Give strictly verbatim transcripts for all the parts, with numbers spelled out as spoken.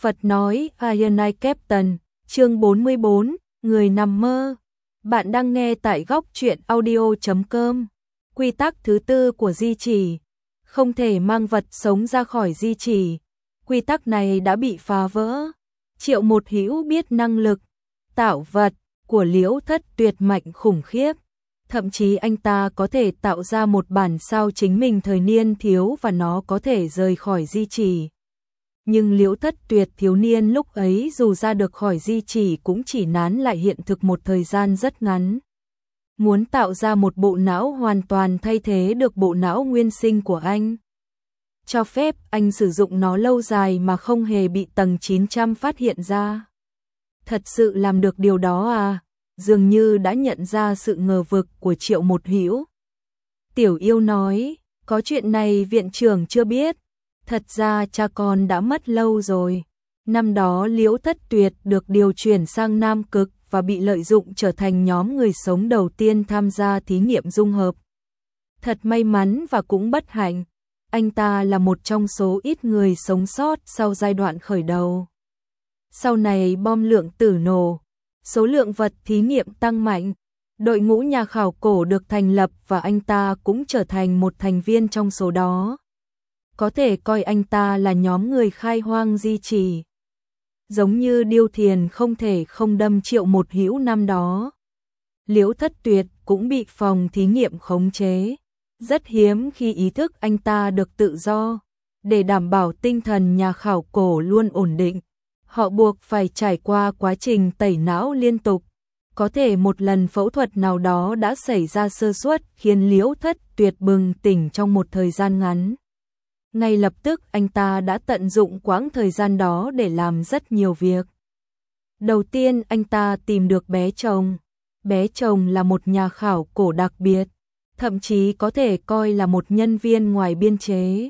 Phật nói Iron Eye Captain, chương bốn mươi bốn, người nằm mơ. Bạn đang nghe tại góc truyện audio chấm com. Quy tắc thứ tư của di chỉ, không thể mang vật sống ra khỏi di chỉ. Quy tắc này đã bị phá vỡ. Triệu Một Hữu biết năng lực tạo vật của Liễu Thất tuyệt mạnh khủng khiếp. Thậm chí anh ta có thể tạo ra một bản sao chính mình thời niên thiếu và nó có thể rời khỏi di chỉ. Nhưng Liễu Thất tuyệt thiếu niên lúc ấy dù ra được khỏi di chỉ cũng chỉ nán lại hiện thực một thời gian rất ngắn. Muốn tạo ra một bộ não hoàn toàn thay thế được bộ não nguyên sinh của anh. Cho phép anh sử dụng nó lâu dài mà không hề bị tầng chín trăm phát hiện ra. Thật sự làm được điều đó à? Dường như đã nhận ra sự ngờ vực của Triệu Một Hữu. Tiểu Yêu nói, có chuyện này viện trưởng chưa biết. Thật ra cha con đã mất lâu rồi. Năm đó Liễu Thất tuyệt được điều chuyển sang Nam Cực và bị lợi dụng trở thành nhóm người sống đầu tiên tham gia thí nghiệm dung hợp. Thật may mắn và cũng bất hạnh. Anh ta là một trong số ít người sống sót sau giai đoạn khởi đầu. Sau này bom lượng tử nổ, số lượng vật thí nghiệm tăng mạnh, đội ngũ nhà khảo cổ được thành lập và anh ta cũng trở thành một thành viên trong số đó. Có thể coi anh ta là nhóm người khai hoang di chỉ. Giống như Điêu Thiền không thể không đâm Triệu Một Hữu năm đó. Liễu Thất tuyệt cũng bị phòng thí nghiệm khống chế. Rất hiếm khi ý thức anh ta được tự do. Để đảm bảo tinh thần nhà khảo cổ luôn ổn định, họ buộc phải trải qua quá trình tẩy não liên tục. Có thể một lần phẫu thuật nào đó đã xảy ra sơ suất khiến Liễu Thất tuyệt bừng tỉnh trong một thời gian ngắn. Ngay lập tức anh ta đã tận dụng quãng thời gian đó để làm rất nhiều việc. Đầu tiên anh ta tìm được bé chồng. Bé chồng là một nhà khảo cổ đặc biệt, thậm chí có thể coi là một nhân viên ngoài biên chế.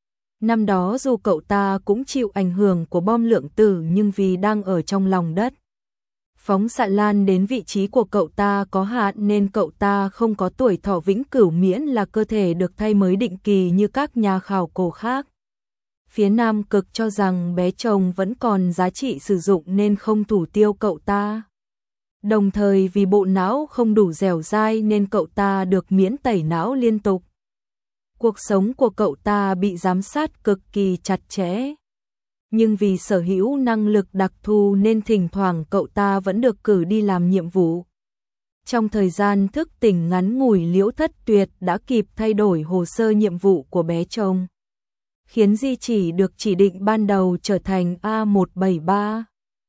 Năm đó dù cậu ta cũng chịu ảnh hưởng của bom lượng tử nhưng vì đang ở trong lòng đất, phóng xạ lan đến vị trí của cậu ta có hạn nên cậu ta không có tuổi thọ vĩnh cửu miễn là cơ thể được thay mới định kỳ như các nhà khảo cổ khác. Phía Nam Cực cho rằng bé chồng vẫn còn giá trị sử dụng nên không thủ tiêu cậu ta. Đồng thời vì bộ não không đủ dẻo dai nên cậu ta được miễn tẩy não liên tục. Cuộc sống của cậu ta bị giám sát cực kỳ chặt chẽ. Nhưng vì sở hữu năng lực đặc thù nên thỉnh thoảng cậu ta vẫn được cử đi làm nhiệm vụ. Trong thời gian thức tỉnh ngắn ngủi Liễu Thất tuyệt đã kịp thay đổi hồ sơ nhiệm vụ của bé chồng, khiến di chỉ được chỉ định ban đầu trở thành A một bảy ba.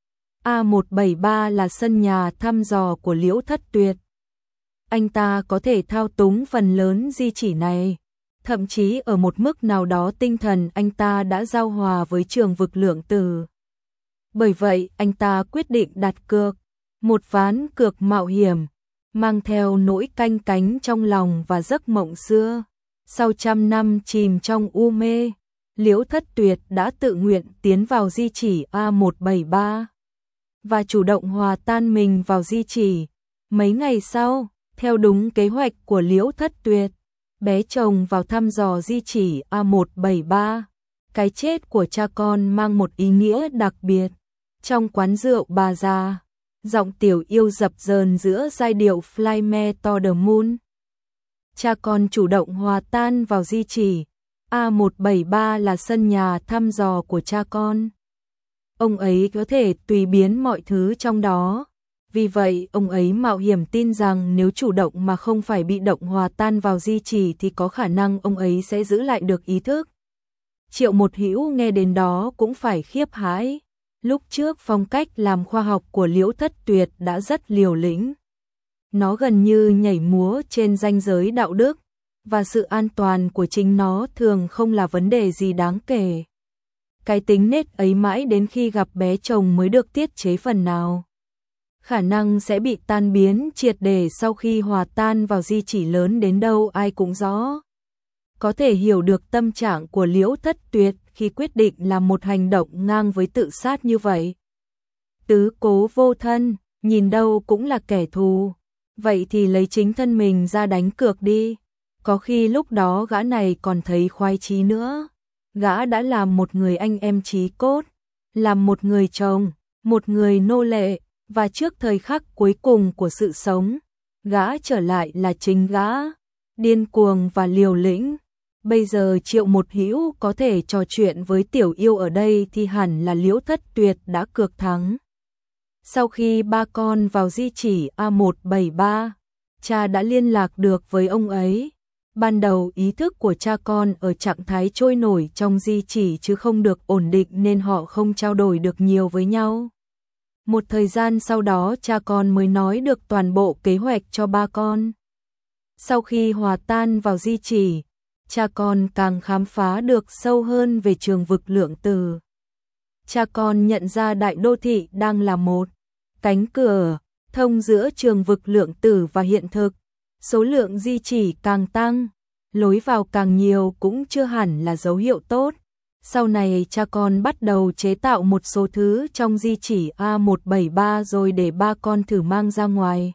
A một bảy ba là sân nhà thăm dò của Liễu Thất tuyệt. Anh ta có thể thao túng phần lớn di chỉ này. Thậm chí ở một mức nào đó tinh thần anh ta đã giao hòa với trường vực lượng tử. Bởi vậy anh ta quyết định đặt cược, một ván cược mạo hiểm, mang theo nỗi canh cánh trong lòng và giấc mộng xưa. Sau trăm năm chìm trong u mê, Liễu Thất tuyệt đã tự nguyện tiến vào di chỉ A một bảy ba và chủ động hòa tan mình vào di chỉ. Mấy ngày sau, theo đúng kế hoạch của Liễu Thất tuyệt, bé chồng vào thăm dò di chỉ A một bảy ba. Cái chết của cha con mang một ý nghĩa đặc biệt. Trong quán rượu bà già, giọng Tiểu Yêu dập dờn giữa giai điệu Fly Me to the Moon. Cha con chủ động hòa tan vào di chỉ. A một bảy ba là sân nhà thăm dò của cha con. Ông ấy có thể tùy biến mọi thứ trong đó. Vì vậy, ông ấy mạo hiểm tin rằng nếu chủ động mà không phải bị động hòa tan vào di chỉ thì có khả năng ông ấy sẽ giữ lại được ý thức. Triệu Một Hữu nghe đến đó cũng phải khiếp hãi. Lúc trước phong cách làm khoa học của Liễu Thất tuyệt đã rất liều lĩnh. Nó gần như nhảy múa trên ranh giới đạo đức, và sự an toàn của chính nó thường không là vấn đề gì đáng kể. Cái tính nết ấy mãi đến khi gặp bé chồng mới được tiết chế phần nào. Khả năng sẽ bị tan biến triệt để sau khi hòa tan vào di chỉ lớn đến đâu ai cũng rõ. Có thể hiểu được tâm trạng của Liễu Thất tuyệt khi quyết định làm một hành động ngang với tự sát như vậy. Tứ cố vô thân, nhìn đâu cũng là kẻ thù. Vậy thì lấy chính thân mình ra đánh cược đi. Có khi lúc đó gã này còn thấy khoái chí nữa. Gã đã làm một người anh em chí cốt. làm một người chồng, một người nô lệ, và trước thời khắc cuối cùng của sự sống, gã trở lại là chính gã, điên cuồng và liều lĩnh. Bây giờ Triệu Một Hữu có thể trò chuyện với Tiểu Yêu ở đây thì hẳn là Liễu Thất Tuyệt đã cược thắng. Sau khi ba con vào di chỉ A một bảy ba, cha đã liên lạc được với ông ấy. Ban đầu ý thức của cha con ở trạng thái trôi nổi trong di chỉ chứ không được ổn định nên họ không trao đổi được nhiều với nhau. Một thời gian sau đó cha con mới nói được toàn bộ kế hoạch cho ba con. Sau khi hòa tan vào di chỉ, cha con càng khám phá được sâu hơn về trường vực lượng tử. Cha con nhận ra đại đô thị đang là một cánh cửa thông giữa trường vực lượng tử và hiện thực. Số lượng di chỉ càng tăng, lối vào càng nhiều cũng chưa hẳn là dấu hiệu tốt. Sau này cha con bắt đầu chế tạo một số thứ trong di chỉ A một bảy ba rồi để ba con thử mang ra ngoài.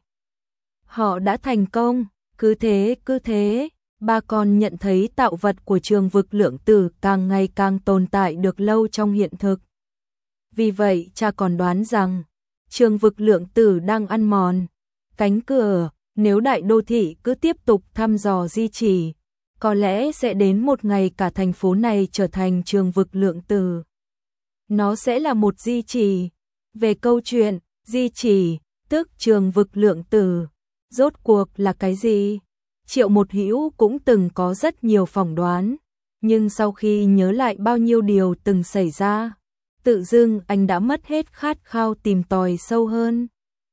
Họ đã thành công, cứ thế cứ thế, ba con nhận thấy tạo vật của trường vực lượng tử càng ngày càng tồn tại được lâu trong hiện thực. Vì vậy cha còn đoán rằng, trường vực lượng tử đang ăn mòn cánh cửa. Nếu đại đô thị cứ tiếp tục thăm dò di chỉ, có lẽ sẽ đến một ngày cả thành phố này trở thành trường vực lượng tử. Nó sẽ là một di chỉ. Về câu chuyện, di chỉ, tức trường vực lượng tử, rốt cuộc là cái gì? Triệu Một Hữu cũng từng có rất nhiều phỏng đoán, nhưng sau khi nhớ lại bao nhiêu điều từng xảy ra, tự dưng anh đã mất hết khát khao tìm tòi sâu hơn.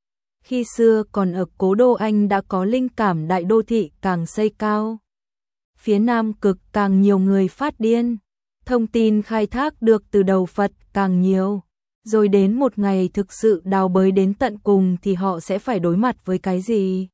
Khi xưa còn ở cố đô anh đã có linh cảm đại đô thị càng xây cao, phía Nam Cực càng nhiều người phát điên, thông tin khai thác được từ đầu Phật càng nhiều, rồi đến một ngày thực sự đào bới đến tận cùng thì họ sẽ phải đối mặt với cái gì?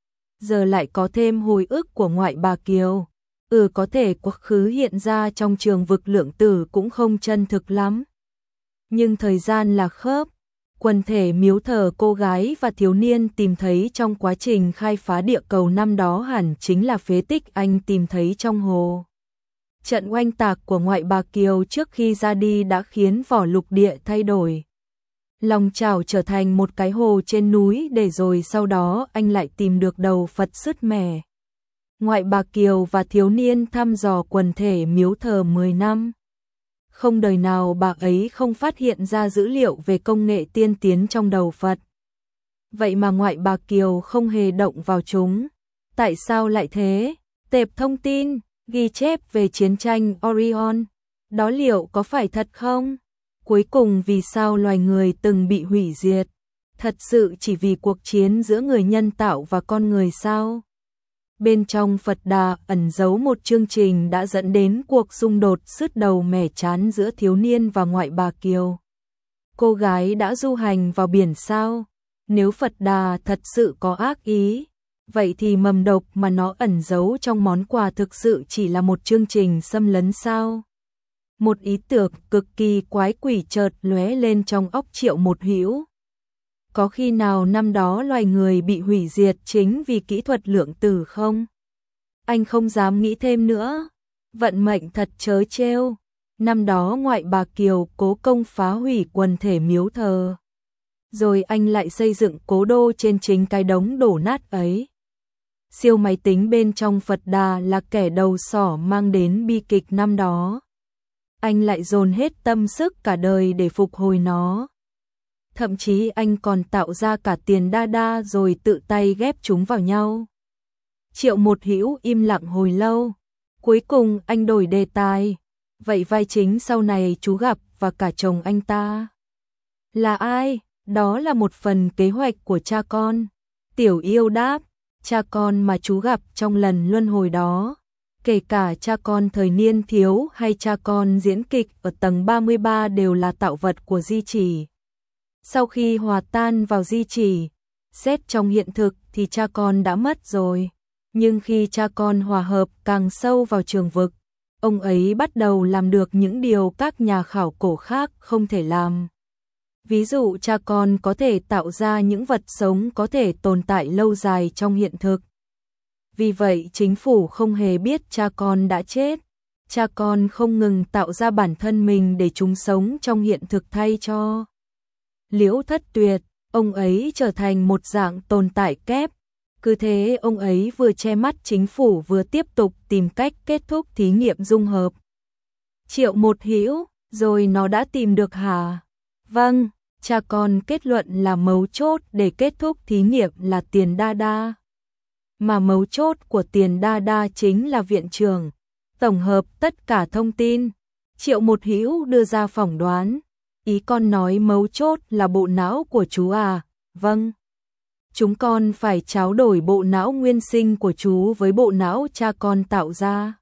Giờ lại có thêm hồi ức của ngoại bà Kiều, ừ có thể quá khứ hiện ra trong trường vực lượng tử cũng không chân thực lắm. Nhưng thời gian là khớp. Quần thể miếu thờ cô gái và thiếu niên tìm thấy trong quá trình khai phá địa cầu năm đó hẳn chính là phế tích anh tìm thấy trong hồ. Trận oanh tạc của ngoại bà Kiều trước khi ra đi đã khiến vỏ lục địa thay đổi. Lòng chảo trở thành một cái hồ trên núi để rồi sau đó anh lại tìm được đầu Phật sứt mẻ. Ngoại bà Kiều và thiếu niên thăm dò quần thể miếu thờ mười năm. Không đời nào bà ấy không phát hiện ra dữ liệu về công nghệ tiên tiến trong đầu Phật. Vậy mà ngoại bà Kiều không hề động vào chúng. Tại sao lại thế? Tệp thông tin, ghi chép về chiến tranh Orion. Đó liệu có phải thật không? Cuối cùng vì sao loài người từng bị hủy diệt? Thật sự chỉ vì cuộc chiến giữa người nhân tạo và con người sao? Bên trong Phật Đà ẩn giấu một chương trình đã dẫn đến cuộc xung đột sứt đầu mẻ chán giữa thiếu niên và ngoại bà Kiều. Cô gái đã du hành vào biển sao? Nếu Phật Đà thật sự có ác ý, vậy thì mầm độc mà nó ẩn giấu trong món quà thực sự chỉ là một chương trình xâm lấn sao? Một ý tưởng cực kỳ quái quỷ chợt lóe lên trong óc Triệu Một Hữu. Có khi nào năm đó loài người bị hủy diệt chính vì kỹ thuật lượng tử không? Anh không dám nghĩ thêm nữa. Vận mệnh thật trớ trêu. Năm đó ngoại bà Kiều cố công phá hủy quần thể miếu thờ. Rồi anh lại xây dựng cố đô trên chính cái đống đổ nát ấy. Siêu máy tính bên trong Phật Đà là kẻ đầu sỏ mang đến bi kịch năm đó. Anh lại dồn hết tâm sức cả đời để phục hồi nó. Thậm chí anh còn tạo ra cả tiền đa đa rồi tự tay ghép chúng vào nhau. Triệu Một Hữu im lặng hồi lâu. Cuối cùng anh đổi đề tài. Vậy vai chính sau này chú gặp và cả chồng anh ta là ai? Đó là một phần kế hoạch của cha con. Tiểu Yêu đáp, cha con mà chú gặp trong lần luân hồi đó. Kể cả cha con thời niên thiếu hay cha con diễn kịch ở tầng ba mươi ba đều là tạo vật của di chỉ. Sau khi hòa tan vào di chỉ, xét trong hiện thực thì cha con đã mất rồi. Nhưng khi cha con hòa hợp càng sâu vào trường vực, ông ấy bắt đầu làm được những điều các nhà khảo cổ khác không thể làm. Ví dụ cha con có thể tạo ra những vật sống có thể tồn tại lâu dài trong hiện thực. Vì vậy chính phủ không hề biết cha con đã chết. cha con không ngừng tạo ra bản thân mình để chúng sống trong hiện thực thay cho Liễu Thất Tuyệt, ông ấy trở thành một dạng tồn tại kép. Cứ thế ông ấy vừa che mắt chính phủ vừa tiếp tục tìm cách kết thúc thí nghiệm dung hợp. Triệu Một Hữu, rồi nó đã tìm được hả? Vâng, cha con kết luận là mấu chốt để kết thúc thí nghiệm là Tiền Đa Đa. Mà mấu chốt của Tiền Đa Đa chính là viện trưởng. Tổng hợp tất cả thông tin. Triệu Một Hữu đưa ra phỏng đoán. Ý con nói mấu chốt là bộ não của chú à? Vâng. Chúng con phải tráo đổi bộ não nguyên sinh của chú với bộ não cha con tạo ra.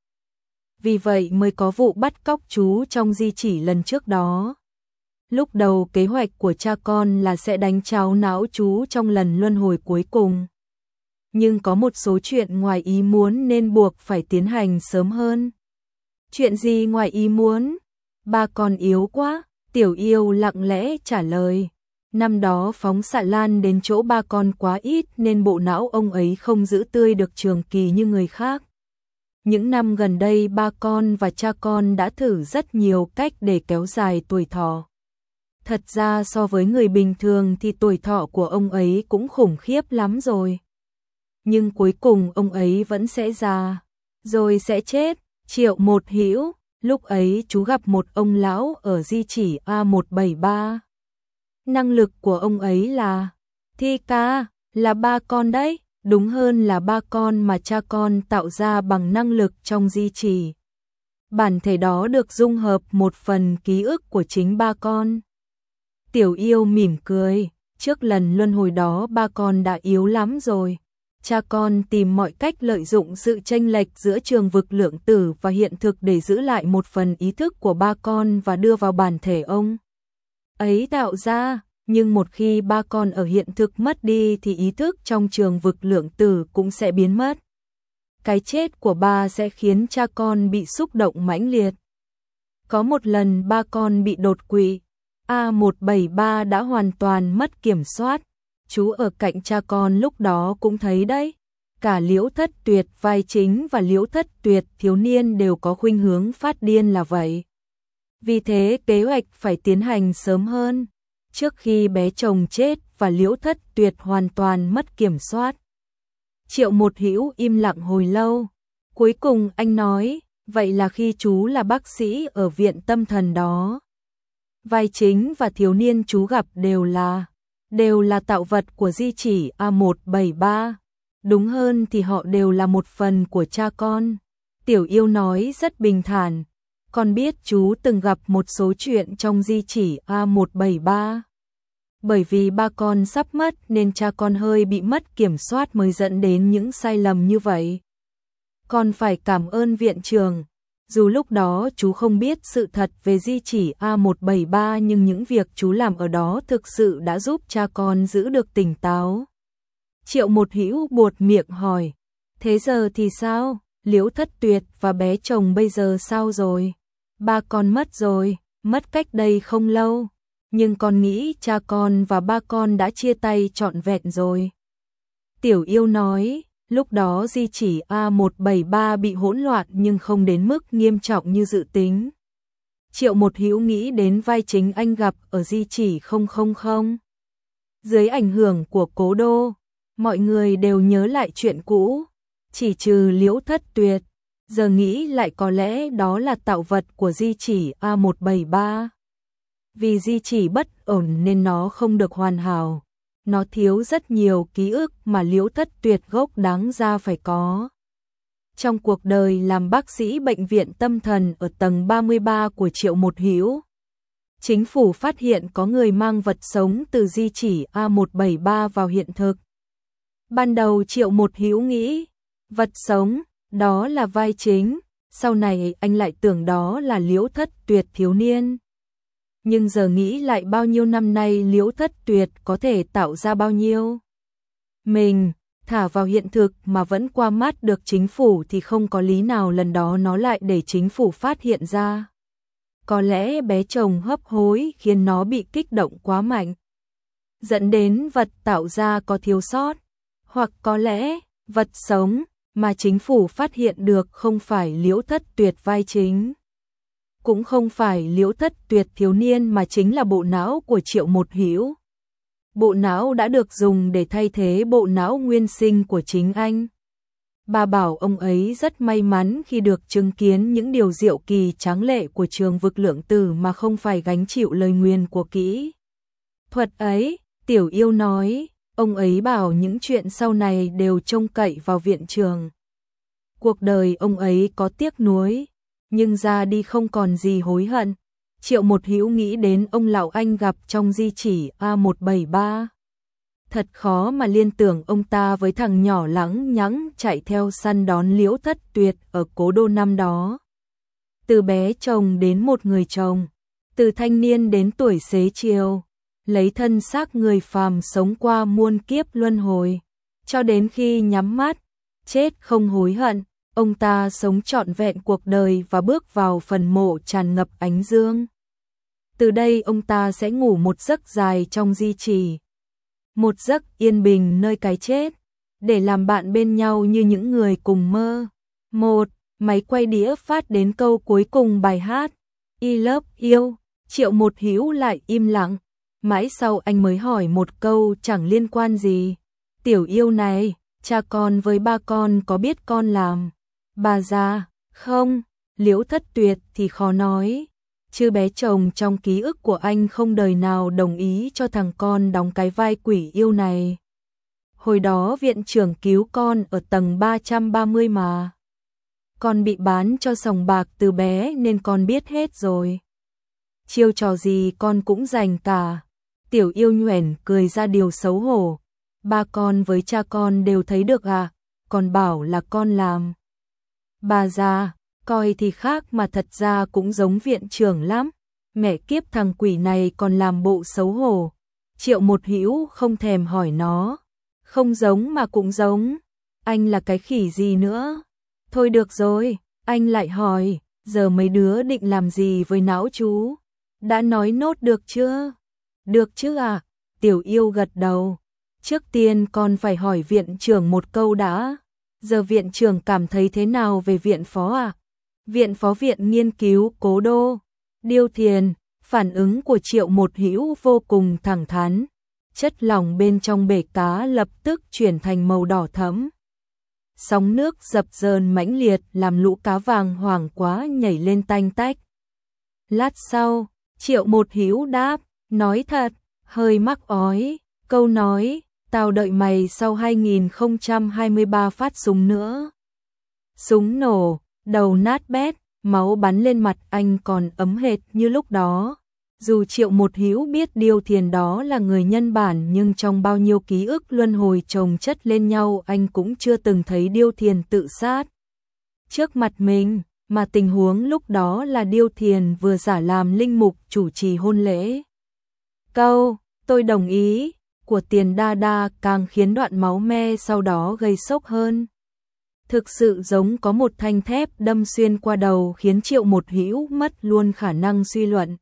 Vì vậy mới có vụ bắt cóc chú trong di chỉ lần trước đó. Lúc đầu kế hoạch của cha con là sẽ đánh cháo não chú trong lần luân hồi cuối cùng. Nhưng có một số chuyện ngoài ý muốn nên buộc phải tiến hành sớm hơn. Chuyện gì ngoài ý muốn? Ba con yếu quá, Tiểu Yêu lặng lẽ trả lời. Năm đó phóng xạ lan đến chỗ ba con quá ít nên bộ não ông ấy không giữ tươi được trường kỳ như người khác. Những năm gần đây ba con và cha con đã thử rất nhiều cách để kéo dài tuổi thọ. Thật ra so với người bình thường thì tuổi thọ của ông ấy cũng khủng khiếp lắm rồi. Nhưng cuối cùng ông ấy vẫn sẽ già, rồi sẽ chết. Triệu Một Hữu, lúc ấy chú gặp một ông lão ở di chỉ A một bảy ba. Năng lực của ông ấy là thi ca, là ba con đấy, đúng hơn là ba con mà cha con tạo ra bằng năng lực trong di chỉ. Bản thể đó được dung hợp một phần ký ức của chính ba con. Tiểu Yêu mỉm cười, trước lần luân hồi đó ba con đã yếu lắm rồi. Cha con tìm mọi cách lợi dụng sự chênh lệch giữa trường vực lượng tử và hiện thực để giữ lại một phần ý thức của ba con và đưa vào bản thể ông ấy tạo ra. Nhưng một khi ba con ở hiện thực mất đi thì ý thức trong trường vực lượng tử cũng sẽ biến mất. Cái chết của ba sẽ khiến cha con bị xúc động mãnh liệt. Có một lần ba con bị đột quỵ, A một bảy ba đã hoàn toàn mất kiểm soát. Chú ở cạnh cha con lúc đó cũng thấy đấy. Cả Liễu Thất Tuyệt vai chính và Liễu Thất Tuyệt thiếu niên đều có khuynh hướng phát điên là vậy. Vì thế kế hoạch phải tiến hành sớm hơn, trước khi bé chồng chết và Liễu Thất Tuyệt hoàn toàn mất kiểm soát. Triệu Một Hữu im lặng hồi lâu. Cuối cùng anh nói, vậy là khi chú là bác sĩ ở viện tâm thần đó. Vai chính và thiếu niên chú gặp đều là, đều là tạo vật của di chỉ A một bảy ba. Đúng hơn thì họ đều là một phần của cha con. Tiểu Yêu nói rất bình thản. Con biết chú từng gặp một số chuyện trong di chỉ A một bảy ba. Bởi vì ba con sắp mất nên cha con hơi bị mất kiểm soát mới dẫn đến những sai lầm như vậy. Con phải cảm ơn viện trưởng. Dù lúc đó chú không biết sự thật về di chỉ A một bảy ba nhưng những việc chú làm ở đó thực sự đã giúp cha con giữ được tỉnh táo. Triệu Một Hữu buột miệng hỏi, thế giờ thì sao? Liễu Thất Tuyệt và bé chồng bây giờ sao rồi? Ba con mất rồi, mất cách đây không lâu. Nhưng con nghĩ cha con và ba con đã chia tay trọn vẹn rồi. Tiểu Yêu nói, lúc đó di chỉ A một bảy ba bị hỗn loạn nhưng không đến mức nghiêm trọng như dự tính. Triệu Một Hữu nghĩ đến vai chính anh gặp ở di chỉ không không không. Dưới ảnh hưởng của Cố Đô, mọi người đều nhớ lại chuyện cũ, chỉ trừ Liễu Thất Tuyệt. Giờ nghĩ lại có lẽ đó là tạo vật của di chỉ A một bảy ba. Vì di chỉ bất ổn nên nó không được hoàn hảo. Nó thiếu rất nhiều ký ức mà Liễu Thất Tuyệt gốc đáng ra phải có. Trong cuộc đời làm bác sĩ bệnh viện tâm thần ở tầng ba mươi ba của Triệu Một Hữu, chính phủ phát hiện có người mang vật sống từ di chỉ A một bảy ba vào hiện thực. Ban đầu Triệu Một Hữu nghĩ, vật sống, đó là vai chính, sau này anh lại tưởng đó là Liễu Thất Tuyệt thiếu niên. Nhưng giờ nghĩ lại bao nhiêu năm nay Liễu Thất Tuyệt có thể tạo ra bao nhiêu. Mình, thả vào hiện thực mà vẫn qua mắt được chính phủ thì không có lý nào lần đó nó lại để chính phủ phát hiện ra. Có lẽ bé chồng hấp hối khiến nó bị kích động quá mạnh, dẫn đến vật tạo ra có thiếu sót. Hoặc có lẽ, vật sống, mà chính phủ phát hiện được không phải Liễu Thất Tuyệt vai chính. Cũng không phải Liễu Thất Tuyệt thiếu niên mà chính là bộ não của Triệu Một Hữu. Bộ não đã được dùng để thay thế bộ não nguyên sinh của chính anh. Bà bảo ông ấy rất may mắn khi được chứng kiến những điều diệu kỳ tráng lệ của trường vực lượng tử mà không phải gánh chịu lời nguyền của kỹ thuật ấy. Tiểu Yêu nói, ông ấy bảo những chuyện sau này đều trông cậy vào viện trường. Cuộc đời ông ấy có tiếc nuối, nhưng ra đi không còn gì hối hận. Triệu Một Hữu nghĩ đến ông lão anh gặp trong di chỉ A một bảy ba. Thật khó mà liên tưởng ông ta với thằng nhỏ lẳng nhắng chạy theo săn đón Liễu Thất Tuyệt ở cố đô năm đó. Từ bé chồng đến một người chồng, từ thanh niên đến tuổi xế chiều, lấy thân xác người phàm sống qua muôn kiếp luân hồi, cho đến khi nhắm mắt, chết không hối hận, ông ta sống trọn vẹn cuộc đời và bước vào phần mộ tràn ngập ánh dương. Từ đây ông ta sẽ ngủ một giấc dài trong di trì, một giấc yên bình nơi cái chết, để làm bạn bên nhau như những người cùng mơ. Một máy quay đĩa phát đến câu cuối cùng bài hát I Love You. Triệu Một Hữu lại im lặng, mãi sau anh mới hỏi một câu chẳng liên quan gì. Tiểu Yêu này, cha con với ba con có biết con làm bà già không? Liễu Thất Tuyệt thì khó nói, chứ bé chồng trong ký ức của anh không đời nào đồng ý cho thằng con đóng cái vai quỷ yêu này. Hồi đó viện trưởng cứu con ở tầng ba trăm ba mươi mà. Con bị bán cho sòng bạc từ bé nên con biết hết rồi. Chiêu trò gì con cũng rành cả. Tiểu Yêu nhoẻn cười ra điều xấu hổ. Ba con với cha con đều thấy được à, còn bảo là con làm bà già, coi thì khác mà thật ra cũng giống viện trưởng lắm. Mẹ kiếp, thằng quỷ này còn làm bộ xấu hổ. Triệu Một Hữu không thèm hỏi nó. Không giống mà cũng giống. Anh là cái khỉ gì nữa? Thôi được rồi, anh lại hỏi, giờ mấy đứa định làm gì với não chú? Đã nói nốt được chưa? Được chứ à? Tiểu Yêu gật đầu. Trước tiên con phải hỏi viện trưởng một câu đã. Giờ viện trưởng cảm thấy thế nào về viện phó à? Viện phó viện nghiên cứu cố đô. Điêu Thiền, phản ứng của Triệu Một Hữu vô cùng thẳng thắn. Chất lỏng bên trong bể cá lập tức chuyển thành màu đỏ thẫm. Sóng nước dập dờn mãnh liệt làm lũ cá vàng hoảng quá nhảy lên tanh tách. Lát sau, Triệu Một Hữu đáp, nói thật, hơi mắc ói, câu nói, tao đợi mày sau hai nghìn không trăm hai mươi ba phát súng nữa. Súng nổ, đầu nát bét, máu bắn lên mặt anh còn ấm hệt như lúc đó. Dù Triệu Một Hữu biết Điêu Thiền đó là người nhân bản, nhưng trong bao nhiêu ký ức luân hồi chồng chất lên nhau anh cũng chưa từng thấy Điêu Thiền tự sát trước mặt mình, mà tình huống lúc đó là Điêu Thiền vừa giả làm linh mục chủ trì hôn lễ. Câu, tôi đồng ý, của Tiền Đa Đa càng khiến đoạn máu me sau đó gây sốc hơn. Thực sự giống có một thanh thép đâm xuyên qua đầu, khiến Triệu Một Hữu mất luôn khả năng suy luận.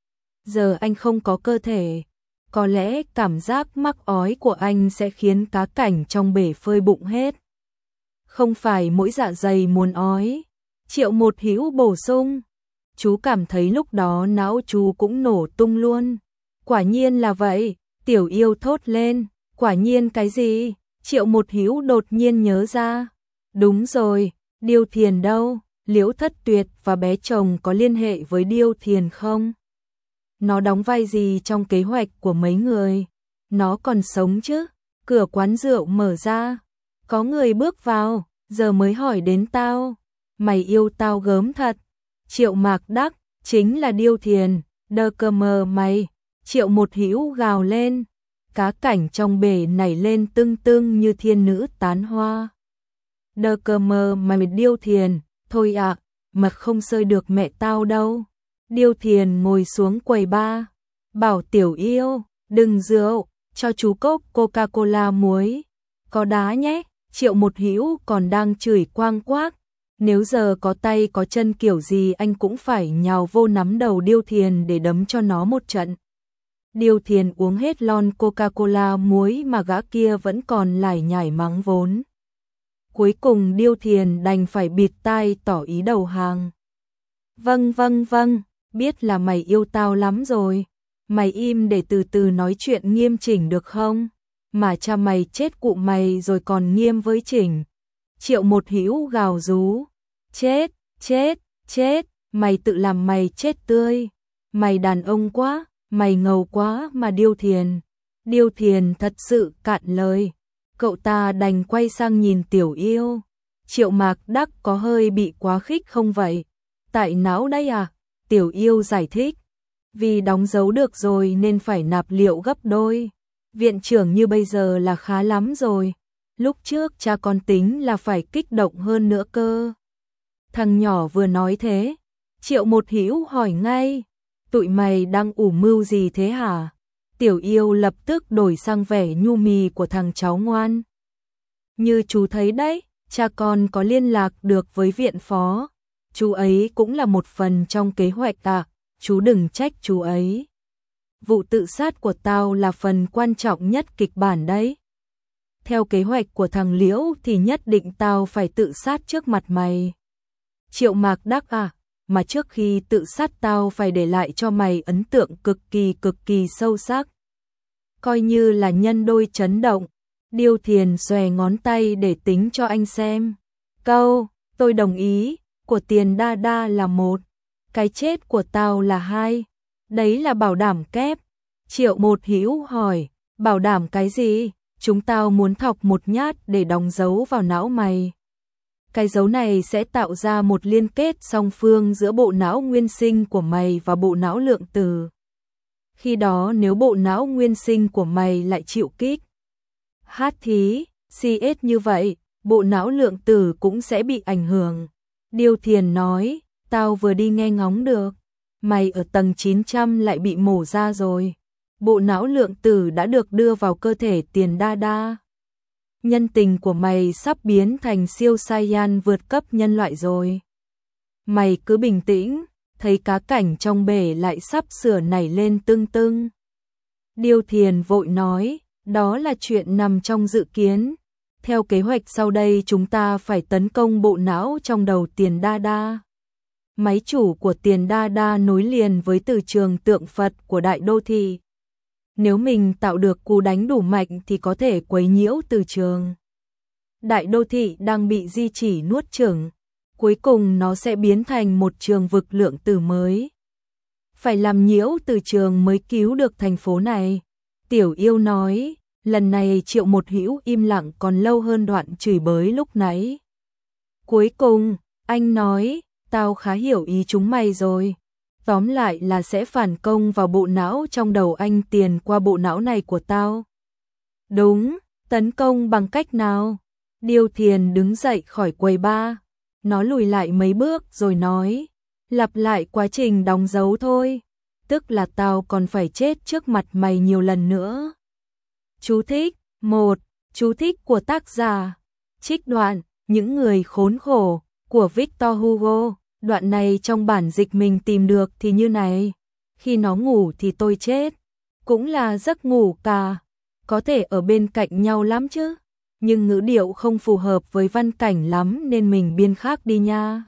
Giờ anh không có cơ thể, có lẽ cảm giác mắc ói của anh sẽ khiến cá cảnh trong bể phơi bụng hết. Không phải mỗi dạ dày muốn ói. Triệu Một Hữu bổ sung, chú cảm thấy lúc đó não chú cũng nổ tung luôn. Quả nhiên là vậy, Tiểu Yêu thốt lên. Quả nhiên cái gì? Triệu Một Hữu đột nhiên nhớ ra. Đúng rồi, Điêu Thiền đâu? Liễu Thất Tuyệt và bé chồng có liên hệ với Điêu Thiền không? Nó đóng vai gì trong kế hoạch của mấy người? Nó còn sống chứ? Cửa quán rượu mở ra, có người bước vào, giờ mới hỏi đến tao. Mày yêu tao gớm thật. Triệu Mạc đắc, chính là Điêu Thiền, đơ cơ mờ mày. Triệu Một Hữu gào lên, cá cảnh trong bể nảy lên tưng tưng như thiên nữ tán hoa. Đơ cơ mờ mày Điêu Thiền, thôi ạ, à, mật không sơi được mẹ tao đâu. Điêu Thiền ngồi xuống quầy ba, bảo Tiểu Yêu, đừng rượu, cho chú cốc Coca-Cola muối, có đá nhé. Triệu Một Hữu còn đang chửi quang quác, nếu giờ có tay có chân kiểu gì anh cũng phải nhào vô nắm đầu Điêu Thiền để đấm cho nó một trận. Điêu Thiền uống hết lon Coca-Cola muối mà gã kia vẫn còn lải nhải mắng vốn Cuối cùng Điêu Thiền đành phải bịt tai tỏ ý đầu hàng. Vâng vâng vâng, biết là mày yêu tao lắm rồi. Mày im để từ từ nói chuyện nghiêm chỉnh được không? Mà cha mày chết cụ mày rồi còn nghiêm với chỉnh. Triệu Một Hữu gào rú. Chết, chết, chết, mày tự làm mày chết tươi. Mày đàn ông quá, mày ngầu quá mà Điêu Thiền. Điêu Thiền thật sự cạn lời. Cậu ta đành quay sang nhìn Tiểu Yêu. Triệu Mạc Đắc có hơi bị quá khích không vậy? Tại não đấy à? Tiểu Yêu giải thích. Vì đóng dấu được rồi nên phải nạp liệu gấp đôi. Viện trưởng như bây giờ là khá lắm rồi. Lúc trước cha con tính là phải kích động hơn nữa cơ. Thằng nhỏ vừa nói thế. Triệu Một Hữu hỏi ngay. Tụi mày đang ủ mưu gì thế hả? Tiểu Yêu lập tức đổi sang vẻ nhu mì của thằng cháu ngoan. Như chú thấy đấy, cha con có liên lạc được với viện phó. Chú ấy cũng là một phần trong kế hoạch à, chú đừng trách chú ấy. Vụ tự sát của tao là phần quan trọng nhất kịch bản đấy. Theo kế hoạch của thằng Liễu thì nhất định tao phải tự sát trước mặt mày. Triệu Mạc Đắc à, mà trước khi tự sát tao phải để lại cho mày ấn tượng cực kỳ cực kỳ sâu sắc. Coi như là nhân đôi chấn động. Điêu Thiền xòe ngón tay để tính cho anh xem. Câu, tôi đồng ý, của Tiền Đa Đa là một, cái chết của tao là hai. Đấy là bảo đảm kép. Triệu Một Hữu hỏi, bảo đảm cái gì? Chúng tao muốn thọc một nhát để đóng dấu vào não mày. Cái dấu này sẽ tạo ra một liên kết song phương giữa bộ não nguyên sinh của mày và bộ não lượng tử. Khi đó nếu bộ não nguyên sinh của mày lại chịu kích hát thí, xê ét như vậy, bộ não lượng tử cũng sẽ bị ảnh hưởng. Điêu Thiền nói, tao vừa đi nghe ngóng được, mày ở tầng chín trăm lại bị mổ ra rồi. Bộ não lượng tử đã được đưa vào cơ thể Tiền Đa Đa. Nhân tình của mày sắp biến thành siêu Saiyan vượt cấp nhân loại rồi. Mày cứ bình tĩnh, thấy cá cảnh trong bể lại sắp sửa nảy lên tưng tưng. Điêu Thiền vội nói, đó là chuyện nằm trong dự kiến. Theo kế hoạch sau đây chúng ta phải tấn công bộ não trong đầu Tiền Đa Đa. Máy chủ của Tiền Đa Đa nối liền với từ trường tượng Phật của đại đô thị. Nếu mình tạo được cú đánh đủ mạnh thì có thể quấy nhiễu từ trường. Đại đô thị đang bị di chỉ nuốt chửng. Cuối cùng nó sẽ biến thành một trường vực lượng tử mới. Phải làm nhiễu từ trường mới cứu được thành phố này. Tiểu Yêu nói, lần này Triệu Một Hữu im lặng còn lâu hơn đoạn chửi bới lúc nãy. Cuối cùng, anh nói, tao khá hiểu ý chúng mày rồi. Tóm lại là sẽ phản công vào bộ não trong đầu anh Tiền qua bộ não này của tao. Đúng, tấn công bằng cách nào? Điêu Thiền đứng dậy khỏi quầy bar. Nó lùi lại mấy bước rồi nói, lặp lại quá trình đóng dấu thôi. Tức là tao còn phải chết trước mặt mày nhiều lần nữa. Chú thích, một. Chú thích của tác giả. Trích đoạn, những người khốn khổ, của Victor Hugo. Đoạn này trong bản dịch mình tìm được thì như này. Khi nó ngủ thì tôi chết. Cũng là giấc ngủ cả. Có thể ở bên cạnh nhau lắm chứ. Nhưng ngữ điệu không phù hợp với văn cảnh lắm nên mình biên khác đi nha.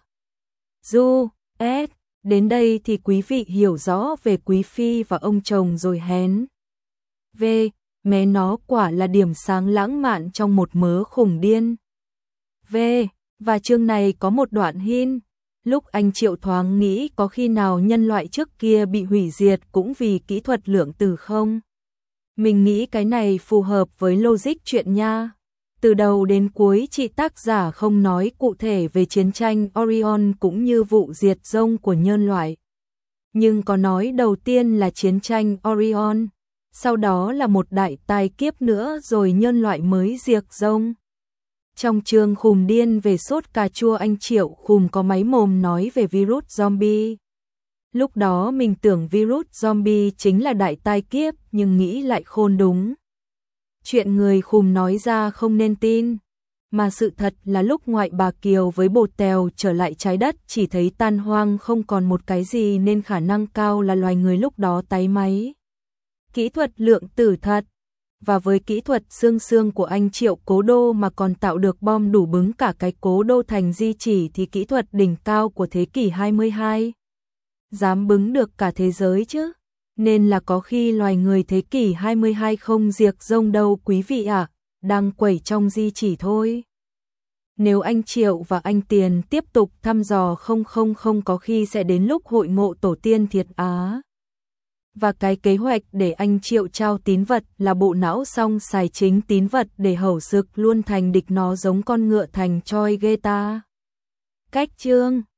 Du, S, đến đây thì quý vị hiểu rõ về Quý Phi và ông chồng rồi hén. V, mé nó quả là điểm sáng lãng mạn trong một mớ khủng điên. V, và chương này có một đoạn hin. Lúc anh Triệu thoáng nghĩ có khi nào nhân loại trước kia bị hủy diệt cũng vì kỹ thuật lượng tử không? Mình nghĩ cái này phù hợp với logic chuyện nha. Từ đầu đến cuối chị tác giả không nói cụ thể về chiến tranh Orion cũng như vụ diệt rông của nhân loại. Nhưng có nói đầu tiên là chiến tranh Orion, sau đó là một đại tai kiếp nữa rồi nhân loại mới diệt rông. Trong chương khùng điên về sốt cà chua anh Triệu khùng có máy mồm nói về virus zombie. Lúc đó mình tưởng virus zombie chính là đại tai kiếp nhưng nghĩ lại khôn đúng. Chuyện người khùng nói ra không nên tin. Mà sự thật là lúc ngoại bà Kiều với bột tèo trở lại trái đất chỉ thấy tan hoang không còn một cái gì nên khả năng cao là loài người lúc đó tái máy. Kỹ thuật lượng tử thật. và với kỹ thuật xương xương của anh Triệu Cố Đô mà còn tạo được bom đủ bứng cả cái Cố Đô thành Di Chỉ thì kỹ thuật đỉnh cao của thế kỷ hai mươi hai dám bứng được cả thế giới chứ. Nên là có khi loài người thế kỷ hai mươi hai không diệt rông đâu quý vị ạ, à, đang quẩy trong Di Chỉ thôi. Nếu anh Triệu và anh Tiền tiếp tục thăm dò không không không có khi sẽ đến lúc hội ngộ tổ tiên Thiệt Á. Và cái kế hoạch để anh Triệu trao tín vật là bộ não xong xài chính tín vật để hẩu sực luôn thành địch nó giống con ngựa thành choi ghê ta. Cách chương